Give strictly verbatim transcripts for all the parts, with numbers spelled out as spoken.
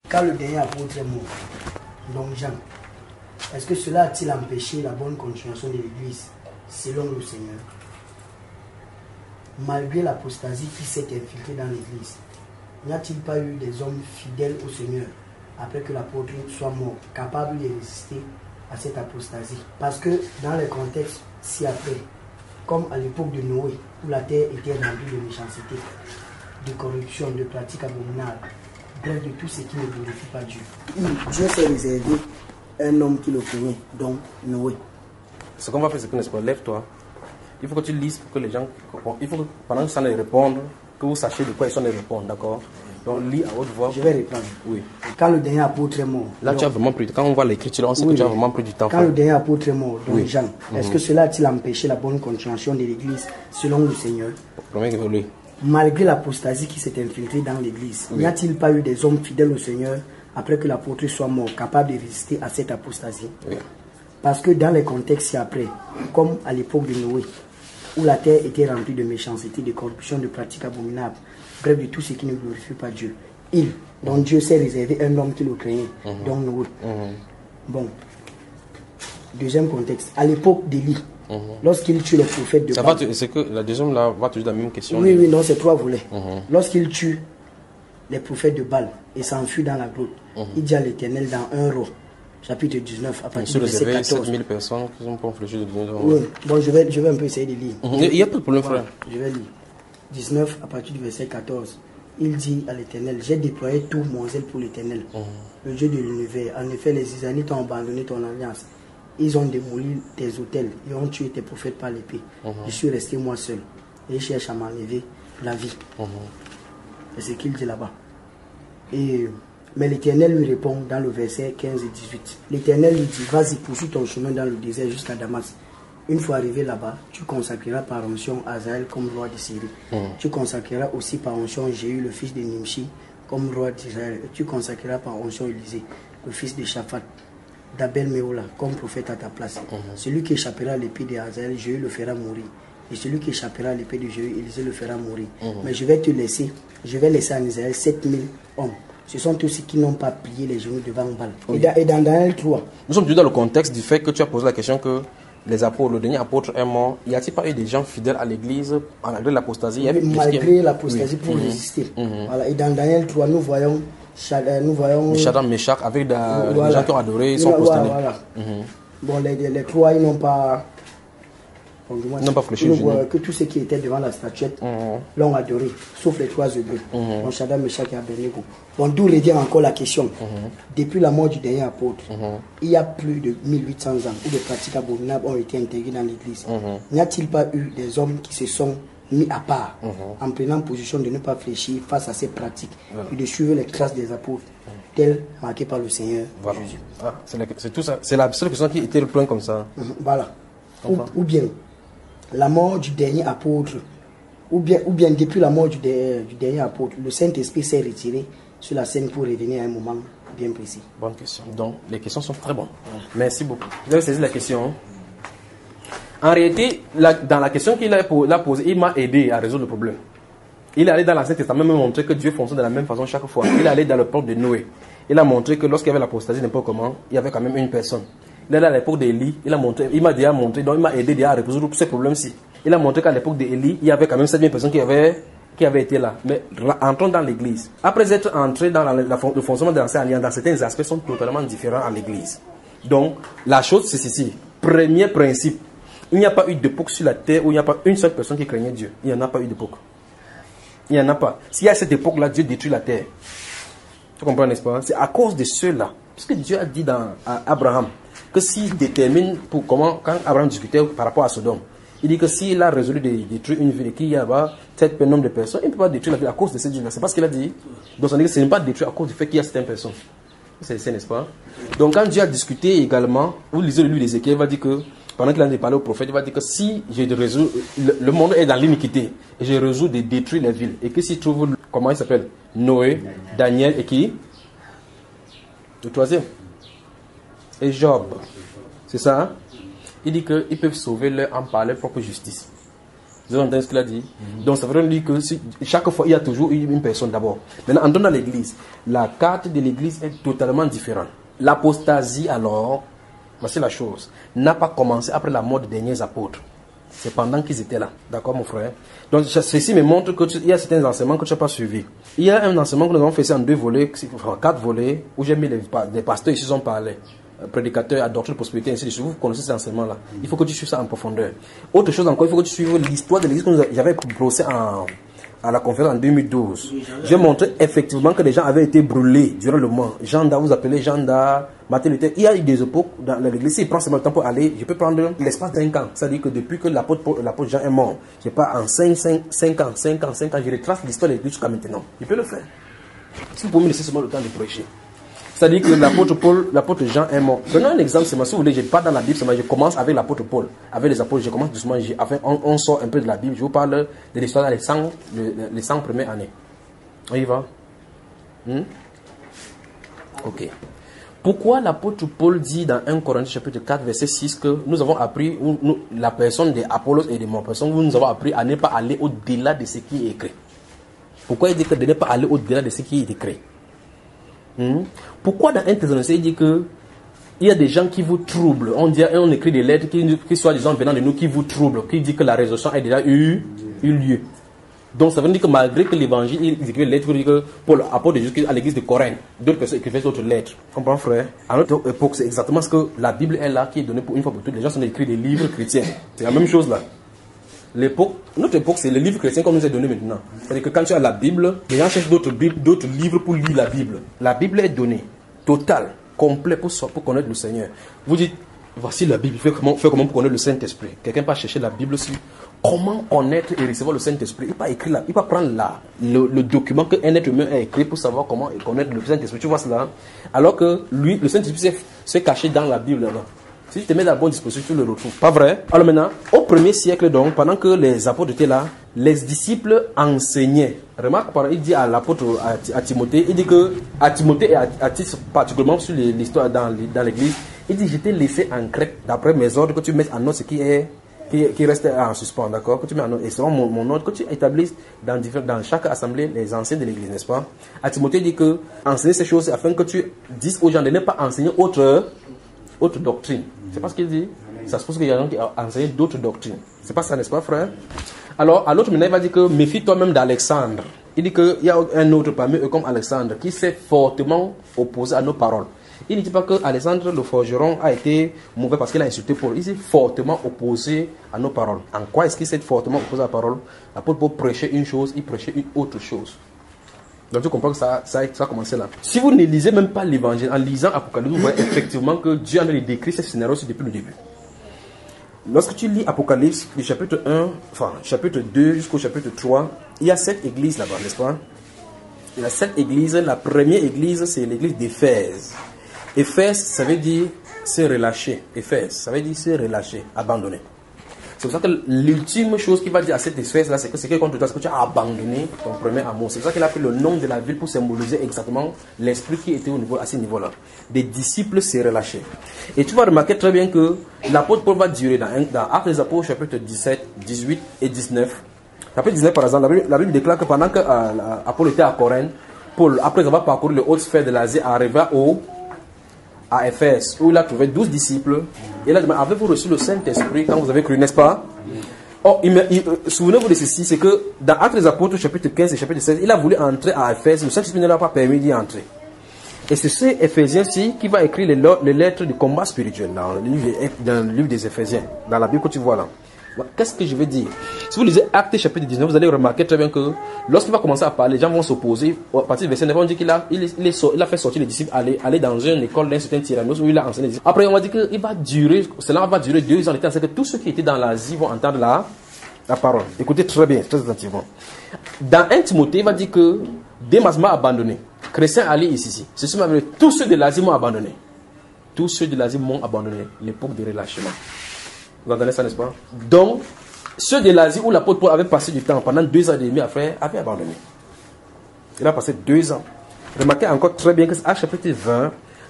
Quand le dernier apôtre est mort, donc Jean, est-ce que cela a-t-il empêché la bonne continuation de l'Église selon le Seigneur? Malgré l'apostasie qui s'est infiltrée dans l'Église, n'y a-t-il pas eu des hommes fidèles au Seigneur après que l'apôtre soit mort, capables de résister à cette apostasie? Parce que dans les contextes ci-après, comme à l'époque de Noé, où la terre était remplie de méchanceté, de corruption, de pratiques abominables, bref, de tout ce qui ne glorifie pas Dieu. Dieu s'est réservé un homme qui le connaît, donc Noé. Ce qu'on va faire, c'est que, n'est-ce pas, lève-toi. Il faut que tu lises pour que les gens, il faut que pendant que ça les répondre, que vous sachiez de quoi ils sont les répondre, d'accord? Donc lis à haute voix. Je vais répondre. Oui. Quand le dernier apôtre est mort. Là, donc, tu as vraiment pris, quand on voit l'écriture, on sait oui, que tu as vraiment pris du temps. Quand le dernier apôtre est mort, donc oui. Jean, mm-hmm. Est-ce que cela a-t-il empêché la bonne continuation de l'Église selon le Seigneur? Oui. Malgré l'apostasie qui s'est infiltrée dans l'Église, oui. N'y a-t-il pas eu des hommes fidèles au Seigneur après que l'apôtre soit mort, capables de résister à cette apostasie? Oui. Parce que dans les contextes ci-après, comme à l'époque de Noé, où la terre était remplie de méchanceté, de corruption, de pratiques abominables, bref, de tout ce qui ne glorifie pas Dieu. Il, dont Dieu s'est réservé un homme qui le craignait, mm-hmm. donc Noé. Mm-hmm. Bon. Deuxième contexte, à l'époque d'Élie, mm-hmm. lorsqu'il tue les prophètes de Ça Baal. C'est que la deuxième là va toujours la même question. Oui, oui, non, c'est trois volets. Mm-hmm. Lorsqu'il tue les prophètes de Baal et s'enfuit dans la grotte, mm-hmm. il dit à l'Éternel dans un roi, chapitre dix-neuf, à partir du verset quatorze. sept mille personnes qui ont réfléchi de Dieu. Oui, bon, je vais, je vais un peu essayer de lire. Il n'y a pas de problème, frère. Je vais lire. dix-neuf, à partir du verset quatorze. Il dit à l'Éternel, j'ai déployé tout mon zèle pour l'Éternel, mmh. le Dieu de l'univers. En effet, les Israélites ont abandonné ton alliance. Ils ont démoli tes autels et ont tué tes prophètes par l'épée. Mmh. Je suis resté moi seul et je cherche à m'enlever la vie. Mmh. C'est ce qu'il dit là-bas. Et... Mais l'Éternel lui répond dans le verset quinze et dix-huit. L'Éternel lui dit, vas-y, poursuis ton chemin dans le désert jusqu'à Damas. Une fois arrivé là-bas, tu consacreras par onction Azaël comme roi de Syrie. Mm. Tu consacreras aussi par onction Jéhu, le fils de Nimshi, comme roi d'Israël. Et tu consacreras par onction Élisée, le fils de Shaphat, d'Abel Méola, comme prophète à ta place. Mm. Celui qui échappera à l'épée de Azaël, Jéhu le fera mourir. Et celui qui échappera à l'épée de Jéhu, Élisée le fera mourir. Mm. Mais je vais te laisser, je vais laisser en Israël sept mille hommes. Ce sont tous ceux qui n'ont pas plié les genoux devant Baal. Oui. Et dans Daniel trois. Nous sommes toujours dans le contexte du fait que tu as posé la question que les apôtres, le dernier apôtre est mort. Y a-t-il pas eu des gens fidèles à l'église malgré l'apostasie? Malgré l'apostasie pour mmh. résister. Mmh. Voilà. Et dans Daniel trois, nous voyons nous voyons Shadrach, Meshach avec des voilà. gens qui ont adoré, ils sont prosternés. Voilà. Mmh. Bon, les, les trois, ils n'ont pas... Bon, ils n'ont pas fléchi le genou. Que tous ceux qui étaient devant la statuette mmh. l'ont adoré, sauf les trois hébreux. Mmh. Donc Shadrach, Meshach et Abednego. Bon, d'où revient encore la question. Mmh. Depuis la mort du dernier apôtre, mmh. il y a plus de mille huit cents ans où des pratiques abominables ont été intégrées dans l'église. Mmh. N'y a-t-il pas eu des hommes qui se sont mis à part mmh. en prenant position de ne pas fléchir face à ces pratiques mmh. et de suivre les traces des apôtres mmh. telles marquées par le Seigneur voilà. Jésus? Ah, c'est tout ça. C'est la seule personne qui était le point comme ça. Mmh. Voilà. Ou, ou bien la mort du dernier apôtre, ou bien, ou bien depuis la mort du, de, du dernier apôtre, le Saint-Esprit s'est retiré sur la scène pour revenir à un moment bien précis. Bonne question. Donc, les questions sont très bonnes. Ouais. Merci beaucoup. Vous avez saisi la question. En réalité, la, dans la question qu'il a, a posée, il m'a aidé à résoudre le problème. Il est allé dans l'Ancien Testament me montrer que Dieu fonctionne de la même façon chaque fois. Il est allé dans le peuple de Noé. Il a montré que lorsqu'il y avait l'apostasie, n'importe comment, il y avait quand même une personne. Il est allé à l'époque d'Élie, il a montré, il m'a déjà montré, donc il m'a aidé déjà à résoudre tous ces problèmes-ci. Il a montré qu'à l'époque d'Élie, il y avait quand même sept mille personnes qui avaient, qui avaient été là. Mais entrons dans l'église. Après être entrés dans la, la, le fonctionnement de l'Ancien Alliance, dans certains aspects sont totalement différents à l'église. Donc, la chose, c'est ceci. Premier principe. Il n'y a pas eu d'époque sur la terre où il n'y a pas une seule personne qui craignait Dieu. Il n'y en a pas eu d'époque. Il n'y en a pas. S'il y a cette époque-là, Dieu détruit la terre. Tu comprends, n'est-ce pas? C'est à cause de ceux-là. Parce que Dieu a dit dans, à Abraham que s'il détermine pour comment, quand Abraham discutait par rapport à Sodome, il dit que s'il a résolu de détruire une ville et qu'il y a là-bas tel nombre de personnes, il ne peut pas détruire la ville à cause de ces Dieu-là. C'est pas ce qu'il a dit. Donc ça veut dire que ce n'est pas détruit à cause du fait qu'il y a certaines personnes. C'est ça, n'est-ce pas? Donc quand Dieu a discuté également, vous lisez le livre d'Ézéchiel, il va dire que, pendant qu'il a parlé au prophète, il va dire que si je résous, le, le monde est dans l'iniquité, et je résous de détruire les villes, et que s'il trouve, comment il s'appelle? Noé, Daniel et qui? Le troisième. Et Job. C'est ça, hein? Il dit qu'ils peuvent sauver leur âme par leur propre justice. Vous entendez ce qu'il a dit? Mm-hmm. Donc ça veut dire que si, chaque fois, il y a toujours une personne d'abord. Maintenant, en dans l'église, la carte de l'église est totalement différente. L'apostasie, alors, voici la chose, n'a pas commencé après la mort des derniers apôtres. C'est pendant qu'ils étaient là. D'accord, mon frère? Donc, ceci me montre qu'il y a certains enseignements que tu n'as pas suivis. Il y a un enseignement que nous avons fait en deux volets, enfin quatre volets, où j'ai mis les, les pasteurs ici ont parlé. Prédicateur à doctrine de prospérité, ainsi de suite. Vous connaissez cet enseignement-là. Il faut que tu suives ça en profondeur. Autre chose encore, il faut que tu suives l'histoire de l'église que j'avais brossé en, à la conférence en deux mille douze. J'ai montré effectivement que les gens avaient été brûlés durant le mois. Jean d'A, vous appelez Jean d'A, Martin Luther. Il y a eu des époques dans l'église. S'il prend seulement le temps pour aller, je peux prendre l'espace de cinq ans. C'est-à-dire que depuis que l'apôtre Jean est mort, je sais pas, en cinq, cinq, cinq ans, cinq ans, cinq ans, je retrace l'histoire de l'église jusqu'à maintenant. Je peux le faire. Si vous pouvez me laisser seulement le temps de prêcher. C'est-à-dire que l'apôtre Paul, l'apôtre Jean est mort. Prenons un exemple, c'est moi, si vous voulez, je ne pas dans la Bible, je commence avec l'apôtre Paul, avec les apôtres, je commence doucement, enfin, on, on sort un peu de la Bible, je vous parle de l'histoire des cent, les cent premières années. On y va? Hmm? Ok. Pourquoi l'apôtre Paul dit dans un Corinthiens chapitre quatre, verset six, que nous avons appris, nous, la personne d'Apollos et de mon personne, nous avons appris à ne pas aller au-delà de ce qui est écrit? Pourquoi il dit que de ne pas aller au-delà de ce qui est écrit? Hmm? Pourquoi dans un Thessaloniciens il dit que il y a des gens qui vous troublent? On dit, on écrit des lettres qui, qui soit disant venant de nous qui vous troublent, qui dit que la résurrection a déjà eu, eu lieu. Donc ça veut dire que malgré que l'évangile, il écrit des lettres, il dit que Paul, apôtre de Jésus à l'église de Corinthe, d'autres personnes écrivaient d'autres lettres. Comprends, frère? À notre époque, c'est exactement ce que la Bible est là, qui est donnée pour une fois pour toutes. Les gens sont écrits des livres chrétiens. C'est la même chose là. L'époque, notre époque, c'est le livre chrétien qu'on nous est donné maintenant. C'est-à-dire que quand tu as la Bible, les gens cherchent d'autres d'autres livres pour lire la Bible. La Bible est donnée, totale, complète pour, pour connaître le Seigneur. Vous dites, voici la Bible, fais comment, fais comment pour connaître le Saint-Esprit. Quelqu'un peut chercher la Bible aussi. Comment connaître et recevoir le Saint-Esprit? Il peut écrire là, il peut prendre là, le, le document qu'un être humain a écrit pour savoir comment connaître le Saint-Esprit. Tu vois cela? Alors que lui, le Saint-Esprit s'est caché dans la Bible là. Si tu te mets dans la bonne disposition, tu le retrouves. Pas vrai? Alors maintenant, au premier siècle donc, pendant que les apôtres étaient là, les disciples enseignaient. Remarque, il dit à l'apôtre, à, à Timothée, il dit que, à Timothée et à, à Titus, particulièrement sur l'histoire dans, dans l'église, il dit, je t'ai laissé en Crète, d'après mes ordres, que tu mettes en note ce qui est, qui, qui reste en suspens, d'accord? Que tu mets en note, et selon mon, mon ordre, que tu établisses dans, dans chaque assemblée les anciens de l'église, n'est-ce pas? À Timothée, il dit que, enseigner ces choses afin que tu dises aux gens de ne pas enseigner autre, autre doctrine. C'est pas ce qu'il dit. Ça se pose qu'il y a des gens qui enseignent d'autres doctrines. C'est pas ça, n'est-ce pas, frère? Alors, à l'autre moment, il va dire que méfie-toi même d'Alexandre. Il dit qu'il y a un autre parmi eux comme Alexandre qui s'est fortement opposé à nos paroles. Il ne dit pas que Alexandre le forgeron a été mauvais parce qu'il a insulté Paul. Il s'est fortement opposé à nos paroles. En quoi est-ce qu'il s'est fortement opposé à la parole? L'apôtre Paul prêchait une chose, il prêchait une autre chose. Donc tu comprends que ça, ça, ça a commencé là. Si vous ne lisez même pas l'évangile, en lisant Apocalypse, vous voyez effectivement que Dieu en a décrit ce scénario depuis le début. Lorsque tu lis Apocalypse, du chapitre un, enfin chapitre deux jusqu'au chapitre trois, il y a sept églises là-bas, n'est-ce pas? Il y a sept églises. La première église, c'est l'église d'Éphèse. Éphèse, ça veut dire se relâcher. Éphèse, ça veut dire se relâcher, abandonner. C'est pour ça que l'ultime chose qu'il va dire à cette Éphèse-là, c'est que c'est que contre toi, c'est que tu as abandonné ton premier amour. C'est pour ça qu'il a pris le nom de la ville pour symboliser exactement l'esprit qui était au niveau, à ce niveau-là. Des disciples s'est relâchés. Et tu vas remarquer très bien que l'apôtre Paul va durer dans, dans Actes des Apôtres, chapitre dix-sept, dix-huit et dix-neuf. Chapitre dix-neuf, par exemple, la Bible, la Bible déclare que pendant que euh, Paul était à Corinthe, Paul, après avoir parcouru les hautes sphères de l'Asie, arriva au à Éphèse, où il a trouvé douze disciples. Et là, avez-vous reçu le Saint-Esprit quand vous avez cru, n'est-ce pas? Oh, il, il, souvenez-vous de ceci, c'est que dans Actes des Apôtres, chapitre quinze et chapitre seize, il a voulu entrer à Éphèse, le Saint-Esprit ne l'a pas permis d'y entrer. Et c'est ce Éphésiens-ci qui va écrire les, les lettres du combat spirituel dans le, livre, dans le livre des Éphésiens, dans la Bible que tu vois là. Qu'est-ce que je veux dire? Si vous lisez Actes chapitre dix-neuf, vous allez remarquer très bien que lorsqu'il va commencer à parler, les gens vont s'opposer. À partir du verset neuf, on dit qu'il a, il, il, est, il a fait sortir les disciples, aller, aller dans une école d'un certain Tyrannos où il a enseigné les disciples. Après, on va dire qu'il va durer, cela va durer deux ans. C'est que tous ceux qui étaient dans l'Asie vont entendre la, la parole. Écoutez très bien, très attentivement. Dans un Timothée, il va dire que Démas m'a abandonné. Chrétien Ali ici, ici. Ceci m'a dit, tous ceux de l'Asie m'ont abandonné. Tous ceux de l'Asie m'ont abandonné. L'époque de relâchement. Vous entendez ça, n'est-ce pas? Donc, ceux de l'Asie où l'apôtre Paul avait passé du temps pendant deux ans et demi après, avaient abandonné. Il a passé deux ans. Remarquez encore très bien que à chapitre vingt,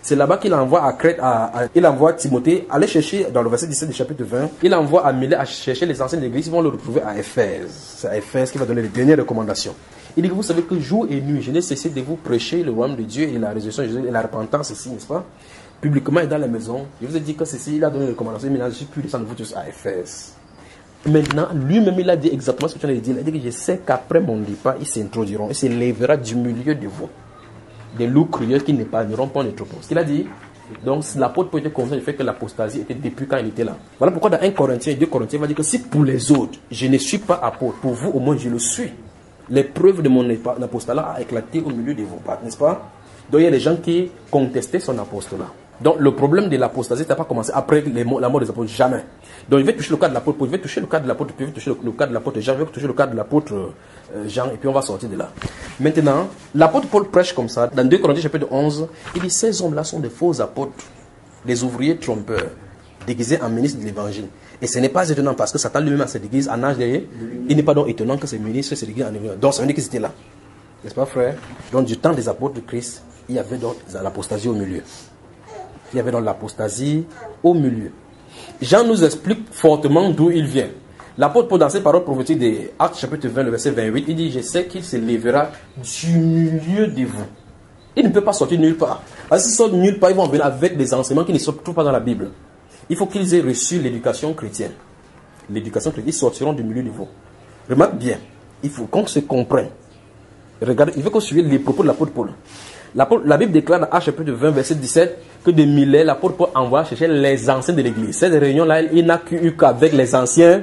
C'est là-bas qu'il envoie à Crète, à, à, il envoie Timothée aller chercher, dans le verset dix-sept du chapitre vingt, il envoie à Milet à chercher les anciens de l'église, ils vont le retrouver à Éphèse. C'est à Éphèse qu'il va donner les dernières recommandations. Il dit que vous savez que jour et nuit, je n'ai cessé de vous prêcher le royaume de Dieu et la résurrection de Jésus et la repentance ici, n'est-ce pas? Publiquement et dans les maisons. Je vous ai dit que ceci, il a donné les recommandations, mais je suis plus descendre vous tous à Éphèse. Maintenant, lui-même, il a dit exactement ce que tu as dit. Il a dit que je sais qu'après mon départ, ils s'introduiront, il se lèvera du milieu de vous des loups crieurs qui n'épargneront pas les troupeaux. Ce qu'il a dit, donc l'apôtre peut être conscient du fait que l'apostasie était depuis quand il était là. Voilà pourquoi dans un Corinthiens, deux Corinthiens, il va dire que si pour les autres, je ne suis pas apôtre, pour vous au moins je le suis. L'épreuve de mon apostolat a éclaté au milieu de vos pattes, n'est-ce pas? Donc il y a des gens qui contestaient son apostolat. Donc le problème de l'apostasie n'a pas commencé après les, la mort des apôtres, jamais. Donc il va toucher le cas de l'apôtre, il va toucher le cas de l'apôtre, puis il va toucher le, le cas de l'apôtre Jean, il va toucher le cas de l'apôtre euh, Jean, et puis on va sortir de là. Maintenant, l'apôtre Paul prêche comme ça, dans deux Corinthiens chapitre onze, il dit ces hommes-là sont des faux apôtres, des ouvriers trompeurs, déguisés en ministres de l'évangile. Et ce n'est pas étonnant parce que Satan lui-même se déguise en ange derrière. Il n'est pas donc étonnant que ces ministres se déguisent en évangile. Donc ça veut dire qu'ils étaient là. N'est-ce pas, frère? Donc du temps des apôtres de Christ, il y avait donc l'apostasie au milieu. Il y avait donc l'apostasie au milieu. Jean nous explique fortement d'où il vient. L'apôtre Paul, dans ses paroles prophétiques de Actes chapitre vingt, le verset vingt-huit, il dit, je sais qu'il se lèvera du milieu de vous. Il ne peut pas sortir nulle part. Parce qu'ils sortent nulle part, ils vont venir avec des enseignements qui ne sont toujours pas dans la Bible. Il faut qu'ils aient reçu l'éducation chrétienne. L'éducation chrétienne, ils sortiront du milieu de vous. Remarque bien, il faut qu'on se comprenne. Regardez, il faut qu'on suive les propos de l'apôtre Paul. La Bible déclare dans Actes chapitre vingt, verset dix-sept, que de Milet, l'apôtre Paul envoie chercher les anciens de l'église. Cette réunion-là, il n'a eu qu'avec les anciens.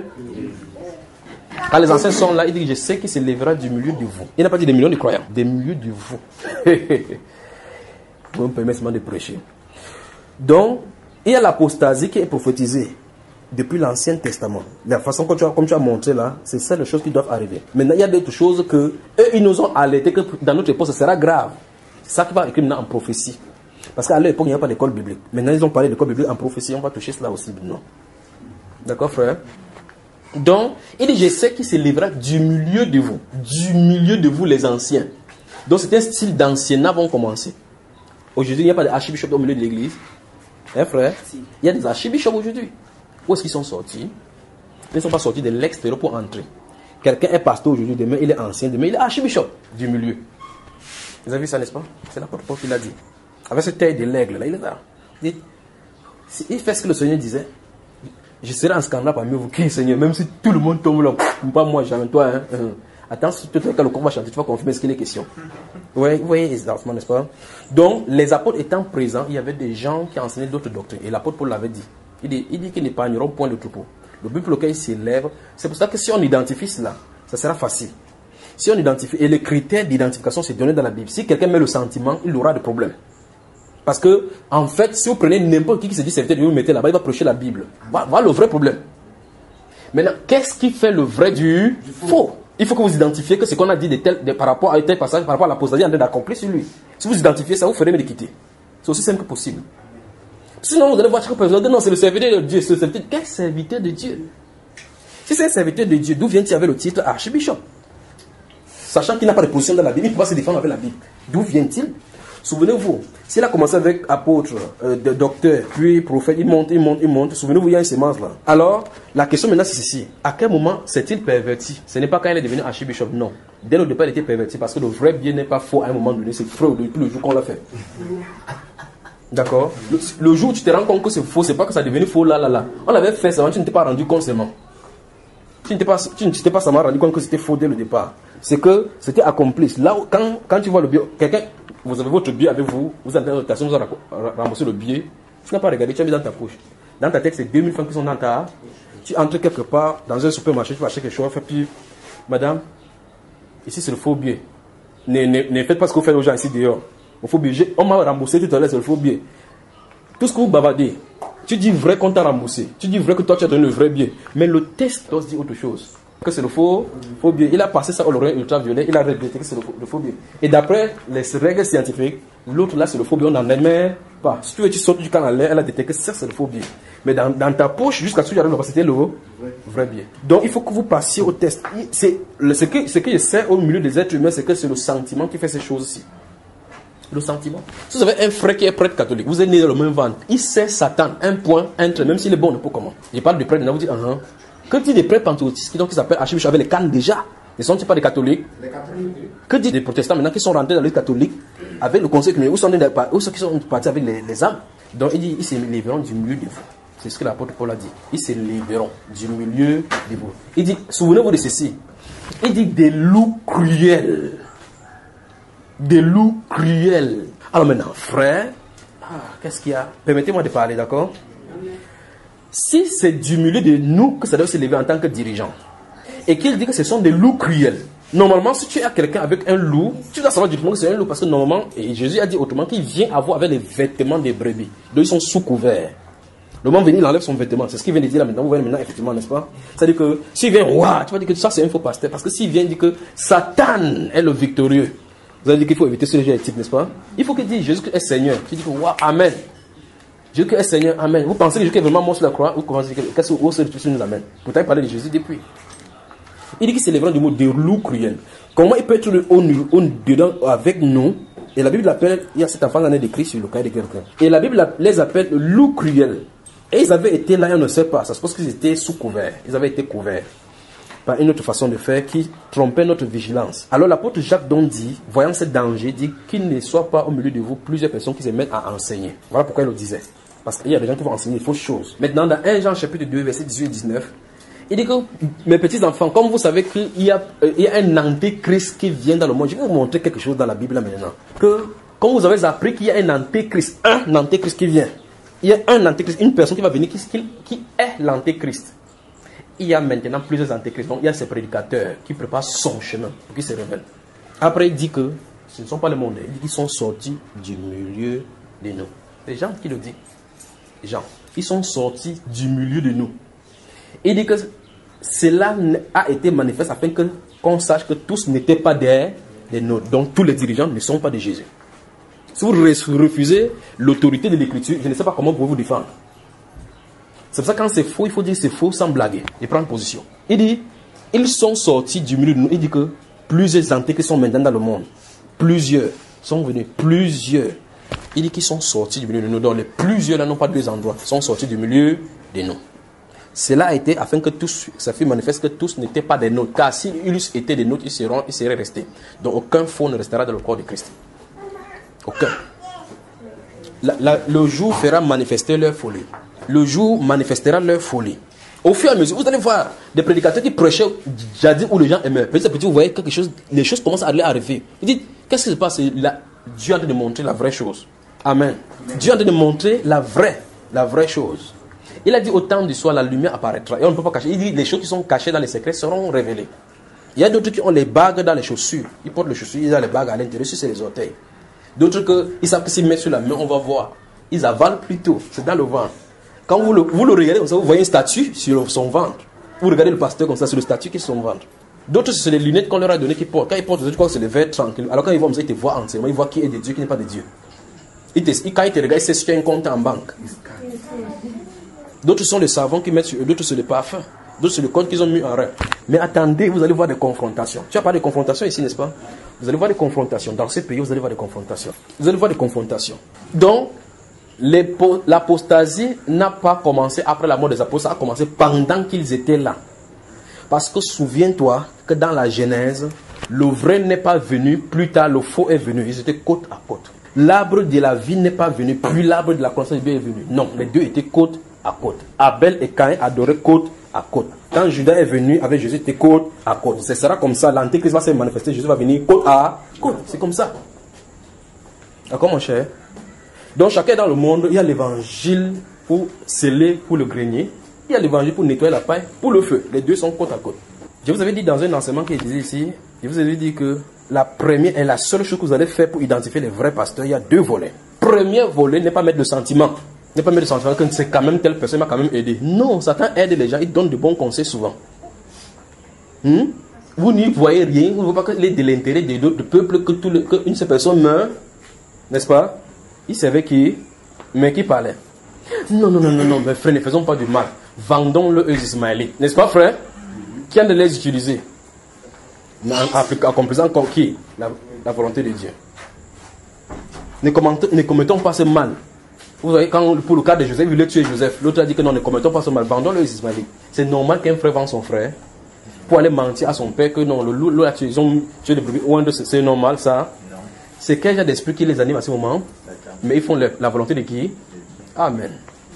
Quand les anciens sont là, il dit, je sais qu'il se lèvera du milieu de vous. Il n'a pas dit des millions de croyants, des milieux de vous. Vous me permettez seulement de prêcher. Donc, il y a l'apostasie qui est prophétisée depuis l'Ancien Testament. La façon comme tu as, comme tu as montré là, c'est ça les choses qui doivent arriver. Maintenant, il y a d'autres choses que eux, ils nous ont alertés que dans notre époque, ce sera grave. C'est ça qui va écrire maintenant en prophétie. Parce qu'à l'époque, il n'y a pas d'école biblique. Maintenant, ils ont parlé d'école biblique en prophétie. On va toucher cela aussi maintenant. D'accord, frère? Donc, il dit, je sais qu'il se lèvera du milieu de vous. Du milieu de vous, les anciens. Donc, c'est un style d'anciens vont commencer. Aujourd'hui, il n'y a pas d'archibishop au milieu de l'église. Hein, frère? Si. Il y a des archibishops aujourd'hui. Où est-ce qu'ils sont sortis? Ils ne sont pas sortis de l'extérieur pour entrer. Quelqu'un est pasteur aujourd'hui, demain il est ancien, demain il est archibishop du milieu. Vous avez vu ça, n'est-ce pas? C'est l'apôtre Paul qui l'a dit. Avec cette taille de l'aigle, là, il est là. Il, dit, il fait ce que le Seigneur disait. Je serai en scandale parmi vous, qui Seigneur, même si tout le monde tombe là, pas moi, jamais toi. Hein, hein. Attends, si tu quand le corps va chanter, tu vas confirmer ce qu'il est question. Oui, vous voyez, exactement, n'est-ce pas? Donc, les apôtres étant présents, il y avait des gens qui enseignaient d'autres doctrines. Et l'apôtre Paul l'avait dit. Il dit, il dit qu'ils n'épargneront point le troupeau. Le but pour lequel il s'élève, c'est pour ça que si on identifie cela, ça sera facile. Si on identifie, et les critères d'identification, c'est donné dans la Bible. Si quelqu'un met le sentiment, il aura des problèmes. Parce que, en fait, si vous prenez n'importe qui qui se dit serviteur de Dieu, vous le mettez là-bas, il va prêcher la Bible. Voilà, voilà le vrai problème. Maintenant, qu'est-ce qui fait le vrai du, du faux? faux Il faut que vous identifiez que ce qu'on a dit de tel, de, par rapport à tel passage, par rapport à l'apostasie, en train d'accomplir sur lui. Si vous identifiez ça, vous ferez me le quitter. C'est aussi simple que possible. Sinon, vous allez voir chaque personne, non, c'est le serviteur de Dieu. C'est le serviteur. Quel serviteur de Dieu? Si c'est un serviteur de Dieu, d'où vient-il avec le titre archibishop? Sachant qu'il n'a pas de position dans la Bible, il ne peut pas se défendre avec la Bible. D'où vient-il? Souvenez-vous, s'il a commencé avec apôtre, euh, docteur, puis prophète, il monte, il monte, il monte. Souvenez-vous, il y a une sémence là. Alors, la question maintenant c'est ceci. À quel moment s'est-il perverti? Ce n'est pas quand il est devenu archibishop, non. Dès le départ, il était perverti parce que le vrai bien n'est pas faux à un moment donné. C'est faux depuis le jour qu'on l'a fait. D'accord? Le, le jour où tu te rends compte que c'est faux, c'est pas que ça est devenu faux là, là, là. On l'avait fait seulement, tu ne t'es pas rendu compte seulement. Tu ne t'es pas, tu ne t'es pas seulement rendu compte que c'était faux dès le départ. C'est que c'était accompli. Là, où, quand, quand tu vois le billet, quelqu'un, vous avez votre billet avec vous, vous avez l'invitation, vous avez remboursé le billet, tu n'as pas regardé, tu as mis dans ta poche. Dans ta tête, c'est deux mille francs qui sont dans ta. Tu entres quelque part dans un supermarché, tu vas acheter quelque chose, puis, madame, ici c'est le faux billet. Ne, ne, ne faites pas ce que vous faites aux gens ici dehors. Le faux billet, on m'a remboursé tout à l'heure, c'est le faux billet. Tout ce que vous bavardez, tu dis vrai qu'on t'a remboursé, tu dis vrai que toi tu as donné le vrai billet, mais le test doit se dire autre chose. Que c'est le faux, faux billet. Il a passé ça au l'oreille ultraviolet, il a regretté que c'est le, le faux billet. Et d'après les règles scientifiques, l'autre là c'est le faux billet, on n'en aime pas. Si tu veux, tu sautes du camp en l'air, elle a détecté que ça c'est le faux billet. Mais dans, dans ta poche, jusqu'à ce que tu arrives, c'était le vrai billet. Donc il faut que vous passiez au test. C'est, le, ce, que, ce que je sais au milieu des êtres humains, c'est que c'est le sentiment qui fait ces choses-ci. Le sentiment. Si vous avez un frère qui est prêtre catholique, vous êtes né dans le même ventre, il sait Satan, un point, un trait, même s'il est bon, on ne peut comment. Je parle de prêtre, vous dites, uh-huh. Que dit des prêtres pentecôtistes qui, qui s'appellent archevêques avec les cannes déjà? Ne sont-ils pas des catholiques? Les catholiques. Que dit des protestants maintenant qui sont rentrés dans le catholique avec le conseil communautaire? Où sont, des, où sont qui sont partis avec les, les âmes? Donc il dit, ils se libéreront du milieu de vous. C'est ce que l'apôtre Paul a dit. Ils se libéreront du milieu de vous. Il dit, souvenez-vous de ceci. Il dit des loups cruels. Des loups cruels. Alors maintenant, frère, ah, qu'est-ce qu'il y a? Permettez-moi de parler, d'accord? Si c'est du milieu de nous que ça doit se lever en tant que dirigeant, et qu'il dit que ce sont des loups cruels, normalement, si tu as quelqu'un avec un loup, tu dois savoir du tout que c'est un loup, parce que normalement, et Jésus a dit autrement, qu'il vient avoir avec les vêtements des brebis. Donc ils sont sous couvert. Le moment venu, il enlève son vêtement. C'est ce qu'il vient de dire là maintenant. Vous voyez maintenant, effectivement, n'est-ce pas? C'est-à-dire que s'il vient, waouh, tu vas dire que ça c'est un faux pasteur. Parce que s'il vient dire que Satan est le victorieux, vous allez dire qu'il faut éviter ce genre de type, n'est-ce pas? Il faut qu'il dise Jésus est Seigneur. Tu dis que waouh, Amen. Jésus est Seigneur, Amen. Vous pensez que Jésus est vraiment mort sur la croix? Ou qu'est-ce que Jésus nous amène? Pourtant, il parlait de Jésus depuis. Il dit qu'il s'élèvera du mot de loup cruel. Comment il peut être le haut, haut dedans avec nous? Et la Bible l'appelle, il y a cet enfant l'année décrit sur le cahier de quelqu'un. Et la Bible les appelle loup cruel. Et ils avaient été là, on ne sait pas. Ça se passe qu'ils étaient sous couvert. Ils avaient été couverts par une autre façon de faire qui trompait notre vigilance. Alors l'apôtre Jacques donc dit, voyant ce danger, dit qu'il ne soit pas au milieu de vous plusieurs personnes qui se mettent à enseigner. Voilà pourquoi il le disait. Parce qu'il y a des gens qui vont enseigner des fausses choses. Maintenant, dans un Jean chapitre deux, versets dix-huit et dix-neuf, il dit que mes petits enfants, comme vous savez qu'il y a, euh, il y a un antéchrist qui vient dans le monde. Je vais vous montrer quelque chose dans la Bible là maintenant. Que, comme vous avez appris qu'il y a un antéchrist, un antéchrist qui vient. Il y a un antéchrist, une personne qui va venir, qui, qui, qui est l'antéchrist. Il y a maintenant plusieurs antéchrists. Donc il y a ces prédicateurs qui préparent son chemin pour qu'ils se révèlent. Après il dit que ce ne sont pas les mondains. Il dit qu'ils sont sortis du milieu de nous. Les gens qui le disent. Les gens. Ils sont sortis du milieu de nous. Il dit que cela a été manifeste afin que qu'on sache que tous n'étaient pas des, des nôtres. Donc tous les dirigeants ne sont pas de Jésus. Si vous refusez l'autorité de l'écriture, je ne sais pas comment vous pouvez vous défendre. C'est pour ça que quand c'est faux, il faut dire c'est faux sans blaguer et prendre position. Il dit, ils sont sortis du milieu de nous. Il dit que plusieurs antéchrists sont maintenant dans le monde. Plusieurs sont venus. Plusieurs. Il dit qu'ils sont sortis du milieu de nous. Donc les plusieurs là n'ont pas deux endroits. Sont sortis du milieu de nous. Cela a été afin que tous, ça fut manifeste que tous n'étaient pas des nôtres. Car s'ils eussent été des nôtres, ils, seront, ils seraient restés. Donc aucun faux ne restera dans le corps de Christ. Aucun. La, la, le jour fera manifester leur folie. Le jour manifestera leur folie. Au fur et à mesure, vous allez voir des prédicateurs qui prêchaient jadis où les gens aimaient. Petit à petit, vous voyez quelque chose, les choses commencent à aller arriver. Vous dites, qu'est-ce qui se passe? La, Dieu est en train de montrer la vraie chose. Amen. Amen. Dieu est en train de montrer la vraie, la vraie chose. Il a dit au temps du soir, la lumière apparaîtra. Et on ne peut pas cacher. Il dit, les choses qui sont cachées dans les secrets seront révélées. Il y a d'autres qui ont les bagues dans les chaussures. Ils portent les chaussures, ils ont les bagues à l'intérieur, sur les orteils. D'autres que, ils savent que s'ils mettent sur la main, on va voir. Ils avalent plutôt. C'est dans le ventre. Quand vous le, vous le regardez comme ça, vous voyez une statue sur son ventre. Vous regardez le pasteur comme ça, sur le statue qui est sur son ventre. D'autres, c'est les lunettes qu'on leur a données qu'ils portent. Quand ils portent, ils croient que c'est les verres tranquilles. Alors quand ils voient comme ça, ils te voient entièrement. Ils voient qui est de Dieu, qui n'est pas de Dieu. Ils te, quand ils te regardent, ils savent si tu as un compte en banque. D'autres sont les savons qu'ils mettent sur eux. D'autres, c'est les parfums. D'autres, c'est le compte qu'ils ont mis en rêve. Mais attendez, vous allez voir des confrontations. Tu as pas de confrontations ici, n'est-ce pas? Vous allez voir des confrontations. Dans ces pays, vous allez voir des confrontations. Vous allez voir des confrontations. Donc, l'apostasie n'a pas commencé après la mort des apôtres, ça a commencé pendant qu'ils étaient là. Parce que souviens-toi que dans la Genèse, le vrai n'est pas venu, plus tard le faux est venu. Ils étaient côte à côte. L'arbre de la vie n'est pas venu, puis l'arbre de la connaissance de Dieu est venu. Non, les deux étaient côte à côte. Abel et Caïn adoraient côte à côte. Quand Judas est venu avec Jésus, c'était côte à côte. Ce sera comme ça, l'antéchrist va se manifester, Jésus va venir côte à côte. C'est comme ça. D'accord mon cher? Donc chacun dans le monde, il y a l'évangile pour sceller pour le grenier. Il y a l'évangile pour nettoyer la paille, pour le feu. Les deux sont côte à côte. Je vous avais dit dans un enseignement qui est dit ici, je vous avais dit que la première et la seule chose que vous allez faire pour identifier les vrais pasteurs, il y a deux volets. Premier volet n'est pas mettre de sentiment. Ne pas mettre de sentiment que c'est quand même telle personne m'a quand même aidé. Non, Satan aide les gens, il donne de bons conseils souvent. Hmm? Vous n'y voyez rien, vous ne voyez pas que de l'intérêt des autres peuples, que tout le, qu'une seule personne meurt, n'est-ce pas? Il savait qui, mais qui parlait. Non, non, non, non, non, mes frères, ne faisons pas du mal. Vendons-le aux Ismaélites. N'est-ce pas, frère? Qui a de les utiliser? En comprenant qui? La, la volonté de Dieu. ne, ne commettons pas ce mal. Vous voyez, quand pour le cas de Joseph, il voulait tuer Joseph. Vendons-le a dit que non, ne commettons pas ce mal. Vendons-le aux Ismaélites. C'est normal qu'un frère vende son frère pour aller mentir à son père que non, le loup l'a tué. Ils ont tué des brebis. C'est normal ça. C'est quel genre d'esprit qui les anime à ce moment? Mais ils font la, la volonté de qui? Amen.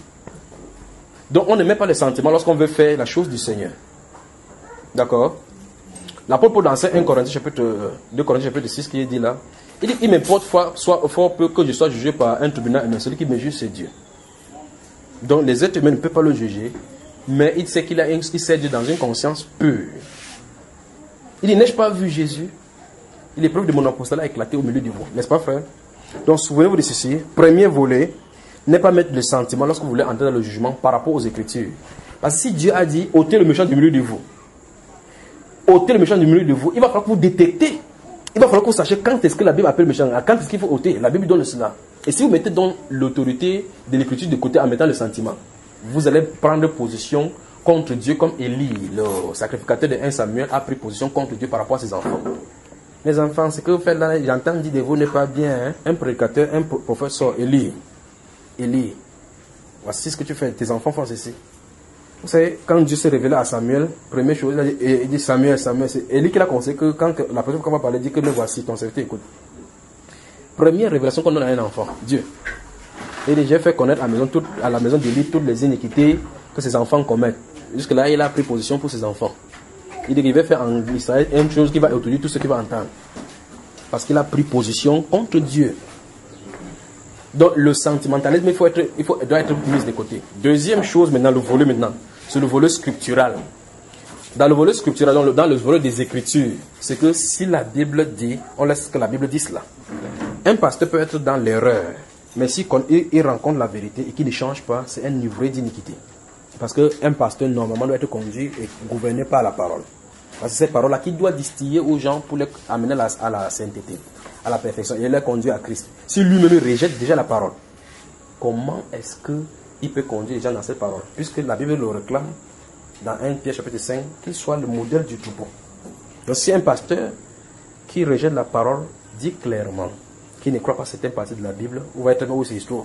Donc on ne met pas les sentiments lorsqu'on veut faire la chose du Seigneur. D'accord? L'apôtre Paul dans un Corinthiens chapitre deux Corinthiens chapitre six qui est dit là, il dit, il m'importe soit fort peu que je sois jugé par un tribunal, mais celui qui me juge c'est Dieu. Donc les êtres humains ne peuvent pas le juger, mais il sait qu'il a il sait Dieu dans une conscience pure. Il dit, n'ai-je pas vu Jésus? Il est preuve de mon apostolat éclaté au milieu du vous, n'est-ce pas frère? Donc souvenez-vous de ceci, premier volet, n'est pas mettre le sentiment lorsque vous voulez entrer dans le jugement par rapport aux Écritures. Parce que si Dieu a dit, ôtez le méchant du milieu de vous, ôtez le méchant du milieu de vous, il va falloir que vous détectez. Il va falloir que vous sachiez quand est-ce que la Bible appelle méchant, quand est-ce qu'il faut ôter. La Bible donne cela. Et si vous mettez donc l'autorité de l'écriture de côté en mettant le sentiment, vous allez prendre position contre Dieu comme Élie, le sacrificateur de un Samuel, a pris position contre Dieu par rapport à ses enfants. Les enfants, ce que vous faites là, j'entends dire de vous n'est pas bien. Hein? Un prédicateur, un professeur, Élie, Élie, voici ce que tu fais, tes enfants font ceci. Vous savez, quand Dieu s'est révélé à Samuel, première chose, il, a dit, il dit Samuel, Samuel, c'est Élie qui l'a conseillé que quand la personne qui va parler dit que le voici, ton serviteur écoute. Première révélation qu'on donne à un enfant, Dieu. Il dit, j'ai fait connaître à la maison, toute, à la maison d'Élie toutes les iniquités que ses enfants commettent. Jusque-là, il a pris position pour ses enfants. Il dit qu'il va faire en Israël une chose qui va étonner tout ce qu'il va entendre. Parce qu'il a pris position contre Dieu. Donc le sentimentalisme, il, faut être, il faut, doit être mis de côté. Deuxième chose maintenant, le volet maintenant, c'est le volet scriptural. Dans le volet scriptural, dans le, dans le volet des Écritures, c'est que si la Bible dit, on laisse que la Bible dise cela. Un pasteur peut être dans l'erreur, mais si il, il rencontre la vérité et qu'il ne change pas, c'est un ivrogne d'iniquité. Parce qu'un pasteur normalement doit être conduit et gouverné par la parole. Parce que c'est cette parole-là qui doit distiller aux gens pour les amener à la, à la sainteté, à la perfection, et les conduire à Christ. Si lui-même rejette déjà la parole, comment est-ce qu'il peut conduire les gens dans cette parole? Puisque la Bible le réclame dans un Pierre chapitre cinq, qu'il soit le modèle du tout bon. Donc si un pasteur qui rejette la parole dit clairement qu'il ne croit pas certaines parties de la Bible, on va être où il se trouve.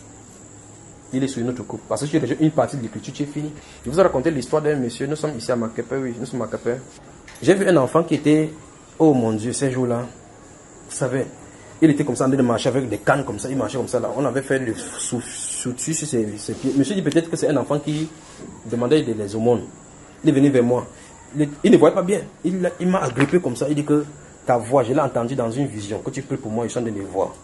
Il est sur une autre coupe. Parce que tu rejettes une partie de l'écriture, tu es fini. Je vous ai raconté l'histoire d'un monsieur. Nous sommes ici à Macapé, oui, nous sommes à Macapé. J'ai vu un enfant qui était, oh mon Dieu, ces jours-là, vous savez, il était comme ça en train de marcher avec des cannes comme ça, il marchait comme ça là. On avait fait le sous-dessus sur ses, ses pieds. Monsieur dit peut-être que c'est un enfant qui demandait des, des aumônes. Il est venu vers moi. Il, il ne voyait pas bien. Il, il m'a agrippé comme ça. Il dit que ta voix, je l'ai entendue dans une vision. Que tu pries pour moi, je suis en train de les voir.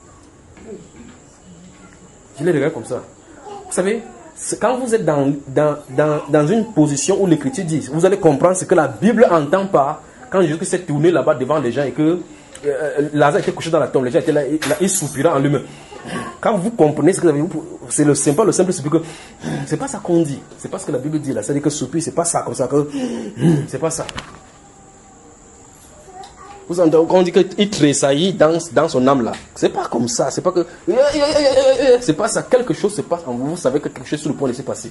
Je l'ai regardé comme ça. Vous savez, quand vous êtes dans, dans, dans, dans une position où l'écriture dit, vous allez comprendre ce que la Bible entend pas. Quand Jésus s'est tourné là-bas devant les gens et que euh, Lazare était couché dans la tombe, les gens étaient là, il, il soupira en lui-même. Quand vous comprenez ce que vous avez, c'est le simple, le simple, c'est que c'est pas ça qu'on dit, c'est pas ce que la Bible dit là. C'est-à-dire que soupir, c'est pas ça comme ça, que c'est pas ça. Vous entendez, quand on dit qu'il tressaillit dans, dans son âme là, c'est pas comme ça, c'est pas que, c'est pas ça, quelque chose se passe en vous, vous savez que quelque chose sur le point de se passer.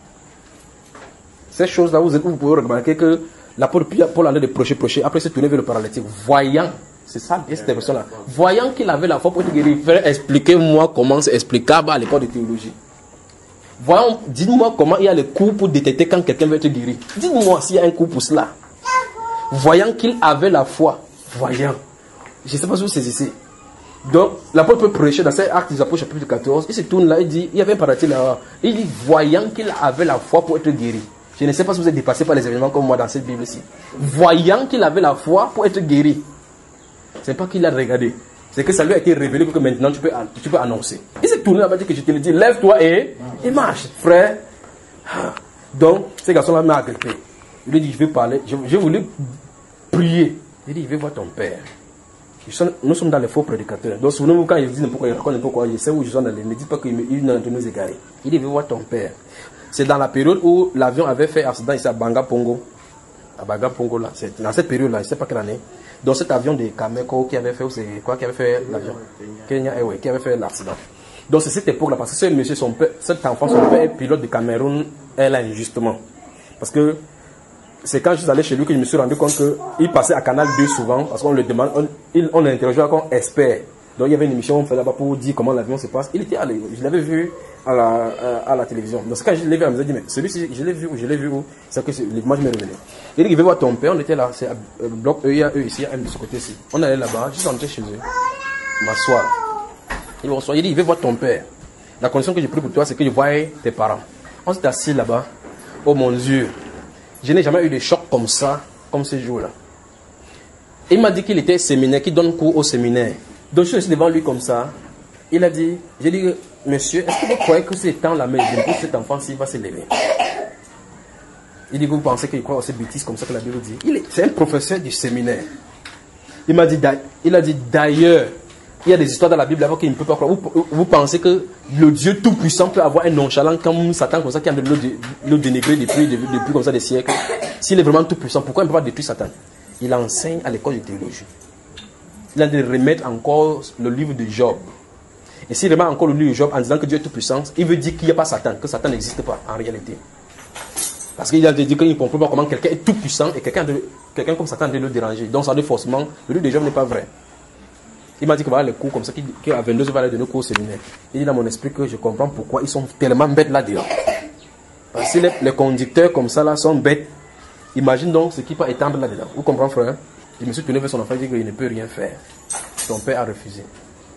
Ces choses là, vous, vous pouvez remarquer que l'apôtre Paul en a de prêcher, prêcher, après se tourner vers le paralytique, voyant, c'est ça, cette personne là, voyant qu'il avait la foi pour être guéri, expliquez-moi comment c'est explicable à l'école de théologie. Voyons, dites-moi comment il y a le cours pour détecter quand quelqu'un veut être guéri. Dites-moi s'il y a un cours pour cela. Voyant qu'il avait la foi. Voyant. Je ne sais pas si vous saisissez. Donc, l'apôtre peut prêcher dans cet acte des apôtres chapitre quatorze. Il se tourne là, il dit, il y avait un paralytique là. Il dit, voyant qu'il avait la foi pour être guéri. Je ne sais pas si vous êtes dépassé par les événements comme moi dans cette Bible-ci. Voyant qu'il avait la foi pour être guéri. Ce n'est pas qu'il a regardé. C'est que ça lui a été révélé que maintenant tu peux, tu peux annoncer. Il s'est tourné là-bas et dit que je te le dis, lève-toi et, et marche, frère. Donc, ce garçon-là m'a agrippé. Il lui dit, je vais parler, je, je voulais prier. Il dit, il veut voir ton père. Nous sommes dans les faux prédicateurs. Donc, souvenez-vous quand il dit pourquoi il raconte pourquoi je sais où je suis dans les. Ne dites pas qu'il est de nous égarer. Il dit, il veut voir ton père. C'est dans la période où l'avion avait fait accident ici à Banga Pongo. À Banga Pongo là. C'est dans cette période là, je ne sais pas quelle année. Donc cet avion de Cameco qui avait fait, c'est quoi qui avait fait l'avion Kenya Airways qui avait fait l'accident. Donc c'est cette époque là, parce que ce monsieur, son père, cet enfant, son père est pilote de Cameroun Airlines justement. Parce que c'est quand je suis allé chez lui que je me suis rendu compte qu'il passait à Canal deux souvent, parce qu'on le demande, on, il, on l'interrogeait comme expert. Donc il y avait une émission, on fait là-bas pour dire comment l'avion se passe. Il était allé, je l'avais vu à la, à la télévision. Donc quand je l'ai vu, elle me dit, mais celui-ci, je l'ai vu où, je l'ai vu où, c'est que l'image m'est revenue. Il dit, il veut voir ton père, on était là, c'est euh, bloc E, il y a eux ici, il y a M de ce côté-ci. On allait là-bas, juste rentrer chez eux, m'asseoir. Il me dit, il veut voir ton père. La condition que j'ai prise pour toi, c'est que je voyais tes parents. On s'est assis là-bas. Oh mon Dieu, je n'ai jamais eu de choc comme ça, comme ce jour-là. Il m'a dit qu'il était séminaire, qu'il donne cours au séminaire. Donc je suis resté devant lui comme ça. Il a dit, j'ai dit, monsieur, est-ce que vous croyez que c'est temps la main pour cet enfant s'il va se lever? Il dit, vous pensez qu'il croit aux bêtises comme ça que la Bible dit? Il est, c'est un professeur du séminaire. Il m'a dit, il a dit d'ailleurs, il y a des histoires dans la Bible avant qu'il ne peut pas croire. Vous, vous pensez que le Dieu tout-puissant peut avoir un nonchalant comme Satan comme ça qui a de le dénigrer depuis, depuis, depuis comme ça des siècles? S'il est vraiment tout-puissant, pourquoi il ne peut pas détruire Satan? Il enseigne à l'école de théologie. Il a de remettre encore le livre de Job. Et s'il remet encore le livre de Job en disant que Dieu est tout-puissant, il veut dire qu'il n'y a pas Satan, que Satan n'existe pas en réalité. Parce qu'il a dit qu'il ne comprend pas comment quelqu'un est tout-puissant et quelqu'un quelqu'un comme Satan doit le déranger. Donc ça dit forcément, le livre de Job n'est pas vrai. Il m'a dit qu'il va avoir les cours comme ça, qu'à vingt-deux heures, il va aller donner cours au séminaire. Il dit dans mon esprit que je comprends pourquoi ils sont tellement bêtes là-dedans. Parce que les, les conducteurs comme ça là sont bêtes. Imagine donc ce qui peut étendre là-dedans. Vous comprenez, frère? Je me suis tourné vers son enfant et dit qu'il ne peut rien faire. Son père a refusé.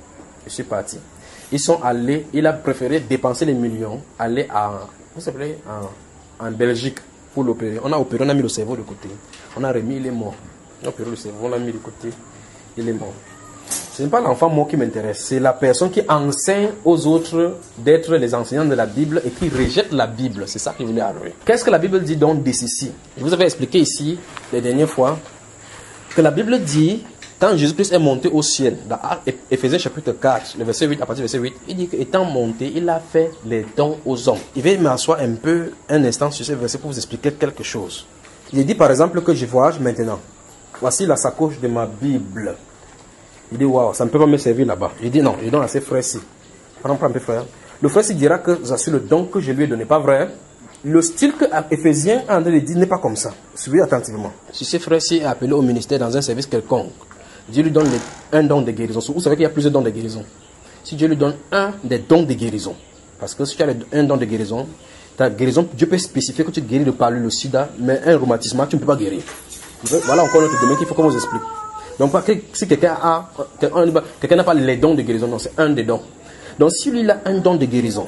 Je suis parti. Ils sont allés, il a préféré dépenser les millions, aller à, vous savez, en, en Belgique pour l'opérer. On a opéré, on a mis le cerveau de côté. On a remis, il est mort. On a opéré le cerveau, on l'a mis de côté, il est mort. Ce n'est pas l'enfant mort qui m'intéresse, c'est la personne qui enseigne aux autres d'être les enseignants de la Bible et qui rejette la Bible. C'est ça qui voulait arriver. Qu'est-ce que la Bible dit donc de ceci? Je vous avais expliqué ici, les dernières fois, que la Bible dit, quand Jésus-Christ est monté au ciel, dans Éphésiens chapitre quatre, le verset huit, à partir du verset huit, il dit qu'étant monté, il a fait les dons aux hommes. Il va m'asseoir un peu, un instant sur ce verset pour vous expliquer quelque chose. Il dit par exemple que je voyage maintenant. Voici la sacoche de ma Bible. Il dit, waouh, ça ne peut pas me servir là-bas. Je dis, non, je donne à ces frères-ci. Prends un peu, frère. Le frère-ci dira que j'assure le don que je lui ai donné. Pas vrai? Le style que Éphésiens a dit n'est pas comme ça. Suivez attentivement. Si ces frères-ci est appelé au ministère dans un service quelconque, Dieu lui donne les, un don de guérison. Vous savez qu'il y a plusieurs dons de guérison. Si Dieu lui donne un des dons de guérison, parce que si tu as un don de guérison, ta guérison, Dieu peut spécifier que tu guéris le palu, le sida, mais un rhumatisme, tu ne peux pas guérir. Voilà encore notre domaine qu'il faut qu'on vous explique. Donc, si quelqu'un a, quelqu'un n'a pas les dons de guérison, non, c'est un des dons. Donc, si lui, il a un don de guérison,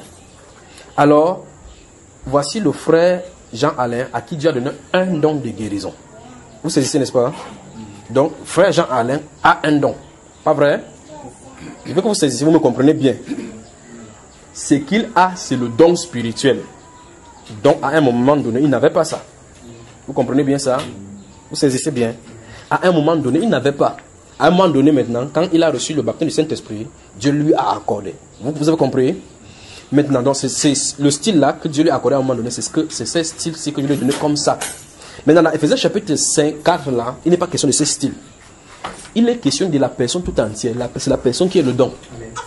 alors, voici le frère Jean-Alain à qui Dieu a donné un don de guérison. Vous saisissez, n'est-ce pas? Donc, frère Jean-Alain a un don. Pas vrai? Je veux que vous saisissiez, vous me comprenez bien. Ce qu'il a, c'est le don spirituel. Donc, à un moment donné, il n'avait pas ça. Vous comprenez bien ça? Vous saisissez bien? À un moment donné, il n'avait pas. À un moment donné maintenant, quand il a reçu le baptême du Saint-Esprit, Dieu lui a accordé. Vous, vous avez compris? Maintenant, donc c'est le style-là que Dieu lui a accordé à un moment donné. C'est ce, que, ce style-ci que Dieu lui a donné comme ça. Maintenant, dans Éphésiens chapitre cinq, quatre, là, il n'est pas question de ce style. Il est question de la personne tout entière. C'est la personne qui est le don.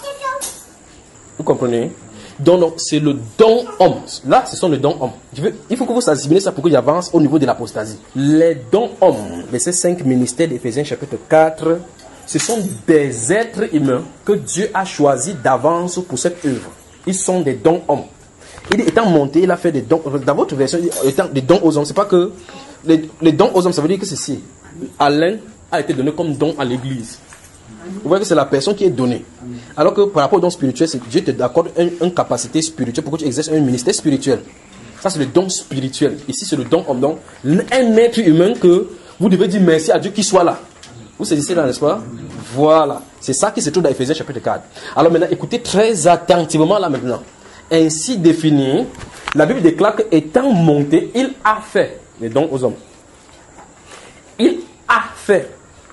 Vous comprenez? Donc, c'est le don homme. Là, ce sont les dons hommes. Veux, il faut que vous assimilez ça pour que j'avance au niveau de l'apostasie. Les dons hommes, verset cinq, ministère d'Éphésiens chapitre quatre, ce sont des êtres humains que Dieu a choisis d'avance pour cette œuvre. Ils sont des dons hommes. Il dit, étant monté, il a fait des dons. Dans votre version, étant des dons aux hommes, c'est pas que les, les dons aux hommes, ça veut dire que ceci. Alain a été donné comme don à l'église. Vous voyez que c'est la personne qui est donnée. Alors que par rapport au don spirituel, c'est Dieu te accorde une, une capacité spirituelle pour que tu exerces un ministère spirituel. Ça, c'est le don spirituel. Ici, c'est le don homme. Donc, un être humain que vous devez dire merci à Dieu qu'il soit là. Vous saisissez là, n'est-ce pas? Voilà. C'est ça qui se trouve dans Éphésiens chapitre quatre. Alors maintenant, écoutez très attentivement là maintenant. Ainsi défini, la Bible déclare qu'étant monté, il a fait les dons aux hommes. Il a fait.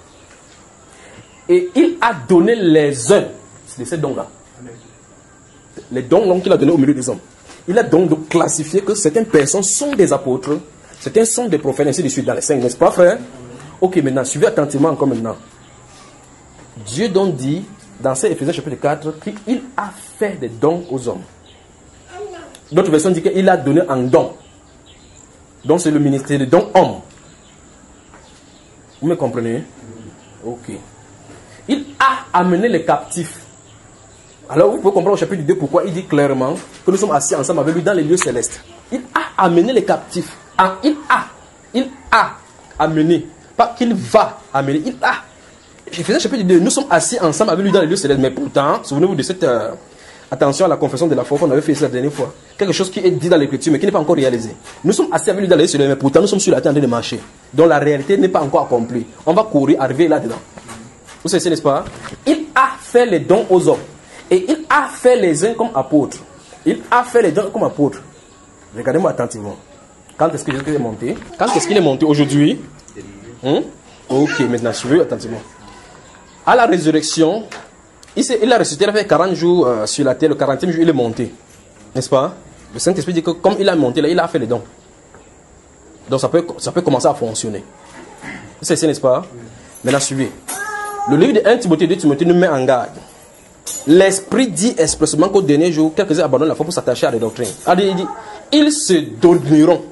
Et il a donné les uns de ces dons-là. Les dons qu'il a donnés au milieu des hommes. Il a donc classifié que certaines personnes sont des apôtres, certains sont des prophètes, ainsi de suite dans les cinq, n'est-ce pas, frère? Ok, maintenant, suivez attentivement encore maintenant. Dieu donc dit, dans ces Éphésiens chapitre quatre, qu'il a fait des dons aux hommes. D'autres versions disent qu'il a donné un don. Donc c'est le ministère des dons hommes. Vous me comprenez? Ok. Il a amené les captifs. Alors vous pouvez comprendre au chapitre deux pourquoi il dit clairement que nous sommes assis ensemble avec lui dans les lieux célestes. Il a amené les captifs. Ah, il a. Il a amené. Pas qu'il va amener. Il a. Je faisais chapitre deux. Nous sommes assis ensemble avec lui dans les lieux célestes. Mais pourtant, souvenez-vous de cette... Euh, attention à la confession de la foi qu'on avait fait la dernière fois. Quelque chose qui est dit dans l'écriture mais qui n'est pas encore réalisé. Nous sommes assis avec lui dans les lieux célestes. Mais pourtant, nous sommes sur la terre en train de marcher. Donc la réalité n'est pas encore accomplie. On va courir, arriver là-dedans. Vous savez, n'est-ce pas? Il a fait les dons aux hommes. Et il a fait les uns comme apôtres. Il a fait les dons comme apôtres. Regardez-moi attentivement. Quand est-ce que Jésus est monté? Quand est-ce qu'il est monté aujourd'hui? Hum? Ok, maintenant suivez attentivement. À la résurrection, il, il a ressuscité, il a fait quarante jours euh, sur la terre. Le quarantième jour, il est monté. N'est-ce pas? Le Saint-Esprit dit que comme il a monté, là, il a fait les dons. Donc ça peut, ça peut commencer à fonctionner. C'est ça, n'est-ce pas? Maintenant suivez. Le livre de un Timothée, deux Timothée nous met en garde. L'Esprit dit expressément qu'au dernier jour, quelques-uns abandonnent la foi pour s'attacher à des doctrines. Il dit, ils se donneront.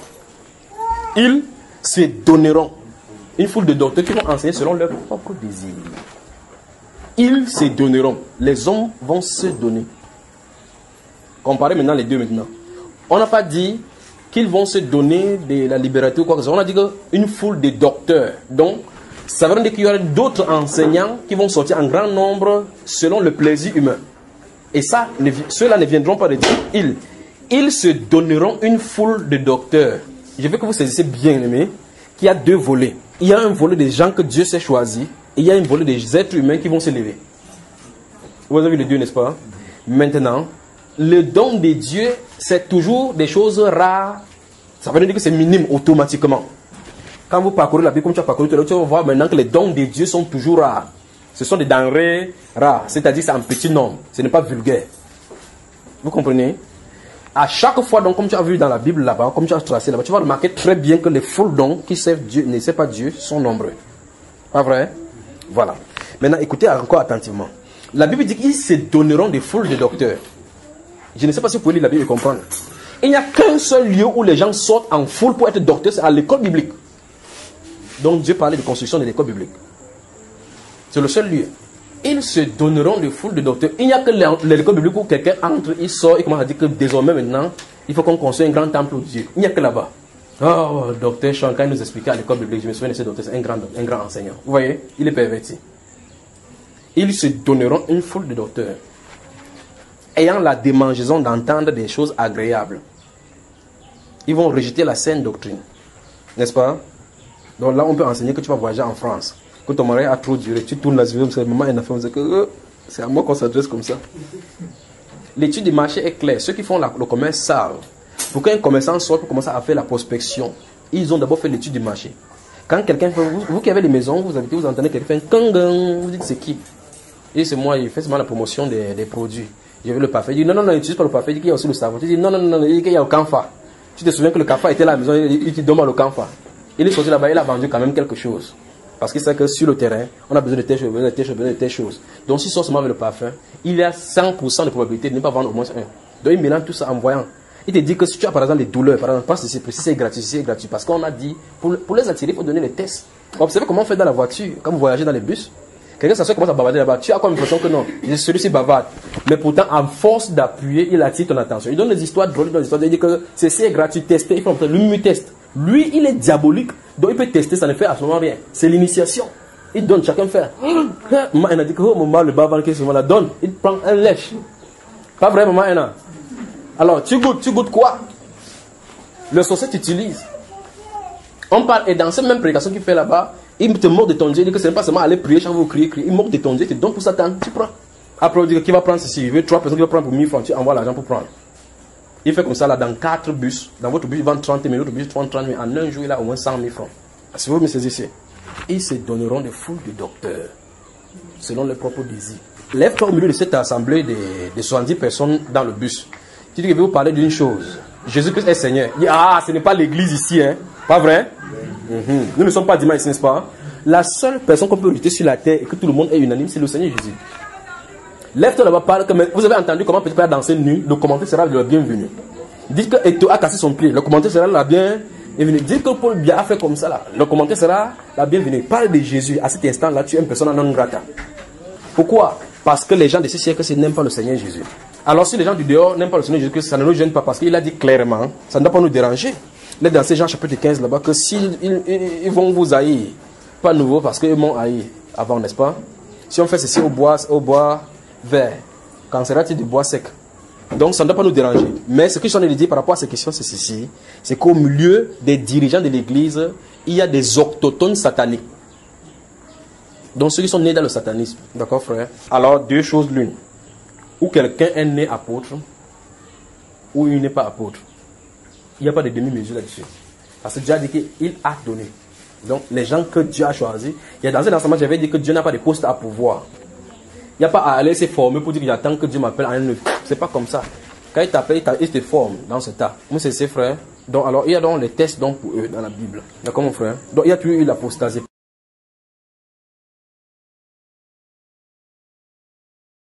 Ils se donneront. Une foule de docteurs qui vont enseigner selon leur propre désir. Ils se donneront. Les hommes vont se donner. Comparez maintenant les deux maintenant. On n'a pas dit qu'ils vont se donner de la liberté ou quoi que ce soit. On a dit qu'une foule de docteurs. Donc, ça veut dire qu'il y aura d'autres enseignants qui vont sortir en grand nombre selon le plaisir humain. Et ça, ceux-là ne viendront pas de Dieu. Ils, ils se donneront une foule de docteurs. Je veux que vous saisissiez bien, aimé, qu'il y a deux volets. Il y a un volet des gens que Dieu s'est choisi et il y a un volet des êtres humains qui vont se lever. Vous avez vu les deux, n'est-ce pas? Maintenant, le don de Dieu, c'est toujours des choses rares. Ça veut dire que c'est minime automatiquement. Quand vous parcourez la Bible, comme tu as parcouru, tu vas voir maintenant que les dons de Dieu sont toujours rares. Ce sont des denrées rares, c'est-à-dire c'est en petit nombre. Ce n'est pas vulgaire. Vous comprenez? À chaque fois, donc, comme tu as vu dans la Bible là-bas, comme tu as tracé là-bas, tu vas remarquer très bien que les foules dons qui servent Dieu, ne servent pas Dieu, sont nombreux. Pas vrai? Voilà. Maintenant, écoutez encore attentivement. La Bible dit qu'ils se donneront des foules de docteurs. Je ne sais pas si vous pouvez lire la Bible et comprendre. Il n'y a qu'un seul lieu où les gens sortent en foule pour être docteurs, c'est à l'école biblique. Donc Dieu parlait de construction de l'école biblique. C'est le seul lieu. Ils se donneront des foules de docteurs. Il n'y a que l'école biblique où quelqu'un entre, il sort et commence à dire que désormais maintenant, il faut qu'on construise un grand temple au Dieu. Il n'y a que là-bas. Oh, docteur Shankar nous expliquait à l'école biblique, je me souviens de ce docteur, c'est un grand, un grand enseignant. Vous voyez, il est perverti. Ils se donneront une foule de docteurs, ayant la démangeaison d'entendre des choses agréables. Ils vont rejeter la saine doctrine. N'est-ce pas? Donc là, on peut enseigner que tu vas voyager en France. Que ton mariage a trop duré. Tu tournes la vie, c'est maman et la femme. C'est à moi qu'on s'adresse comme ça. L'étude du marché est claire. Ceux qui font la, le commerce savent. Pour qu'un commerçant sorte pour commencer à faire la prospection, ils ont d'abord fait l'étude du marché. Quand quelqu'un fait, vous, vous qui avez les maisons, vous habitez, vous entendez quelqu'un fait un kangang, vous dites c'est qui? Et c'est moi, il fait seulement la promotion des, des produits. Je veux le parfait. Il dit non, non, non, n'utilise pas le parfait. Il dit qu'il y a aussi le savon. Tu dis non, non, non, non, il dit qu'il y a le camphor. Tu te souviens que le camphor était là à la maison, il te demande le camphor. Il est sorti là-bas, il a vendu quand même quelque chose. Parce qu'il sait que sur le terrain, on a besoin de telle chose, besoin de telle chose, besoin de telle chose. Donc s'il sort seulement avec le parfum, il y a cent pour cent de probabilité de ne pas vendre au moins un. Donc il mélange tout ça en voyant. Il te dit que si tu as par exemple des douleurs, par exemple, pense que c'est c'est gratuit, c'est gratuit. Parce qu'on a dit, pour, pour les attirer, il faut donner les tests. Observez comment on fait dans la voiture, quand vous voyagez dans les bus. Quelqu'un s'assoit commence à bavarder là-bas. Tu as comme l'impression que non, celui-ci bavarde. Mais pourtant, en force d'appuyer, il attire ton attention. Il donne des histoires drôles, il donne des histoires. Il dit que ceci est gratuit, testez. Il faut lui, lui teste. Lui, il est diabolique. Donc il peut tester, ça ne fait absolument rien. C'est l'initiation. Il donne, chacun fait. Maman, elle a dit que oh, maman, le bavard qui est souvent là, donne. Il prend un lèche. Pas vrai, maman, elle a. Alors, tu goûtes, tu goûtes quoi? Le sorcier t'utilise. On parle, et dans cette même prédication qu'il fait là-bas, il te moque de ton Dieu, il dit que ce n'est pas seulement aller prier, chaque fois vous criez, criez. Il moque de ton Dieu, il te donne pour Satan, tu prends. Après, il dit qui va prendre ceci, il veut trois personnes qui vont prendre pour mille francs, tu envoies l'argent pour prendre. Il fait comme ça là, dans quatre bus, dans votre bus, il vend trente mille, votre bus, trente mille, en un jour, il a au moins cent mille francs. Si vous me saisissez, ils se donneront des foules de docteurs, selon leurs propres désirs. Lève-toi au milieu de cette assemblée de, de soixante-dix personnes dans le bus. Tu dis que je vais vous parler d'une chose. Jésus-Christ est Seigneur. Il dit, ah, ce n'est pas l'église ici, hein. Pas vrai? Mm-hmm. Nous ne sommes pas dimanche ici, n'est-ce pas? La seule personne qu'on peut rejeter sur la terre et que tout le monde est unanime, c'est le Seigneur Jésus. Lève-toi là-bas, parle. Vous avez entendu comment peut-être danser nu, le commentaire sera le bienvenu. Dites que Eto a cassé son pied, le commentaire sera la bienvenue. Dites que Paul Biya a fait comme ça là, le commentaire sera la bienvenue. Parle de Jésus. À cet instant-là, tu es une personne non grata. Pourquoi? Parce que les gens de ce siècle n'aiment pas le Seigneur Jésus. Alors si les gens du dehors n'aiment pas le Seigneur Jésus, ça ne nous gêne pas parce qu'il a dit clairement, ça ne doit pas nous déranger. Là dans ces Jean chapitre quinze là-bas, que s'ils ils, ils, ils vont vous haïr, pas nouveau parce qu'ils m'ont haï avant, n'est-ce pas? Si on fait ceci au bois, au bois vert, qu'en sera-t-il du bois sec? Donc ça ne doit pas nous déranger. Mais ce que je suis en train de dire par rapport à ces questions, c'est ceci, c'est qu'au milieu des dirigeants de l'Église, il y a des autochtones sataniques. Donc ceux qui sont nés dans le satanisme. D'accord, frère? Alors, deux choses l'une. Ou quelqu'un est né apôtre, ou il n'est pas apôtre. Il n'y a pas de demi-mesure là-dessus. Parce que Dieu a dit qu'il a donné. Donc, les gens que Dieu a choisis, il y a dans un enseignement, j'avais dit que Dieu n'a pas de poste à pouvoir. Il n'y a pas à aller se former pour dire que j'attends que Dieu m'appelle en un neuf. C'est pas comme ça. Quand il t'appelle, il te forme dans ce tas. Moi, c'est ses frères. Donc, alors, il y a donc les tests donc, pour eux dans la Bible. D'accord, mon frère? Donc, il y a toujours eu l'apostasie.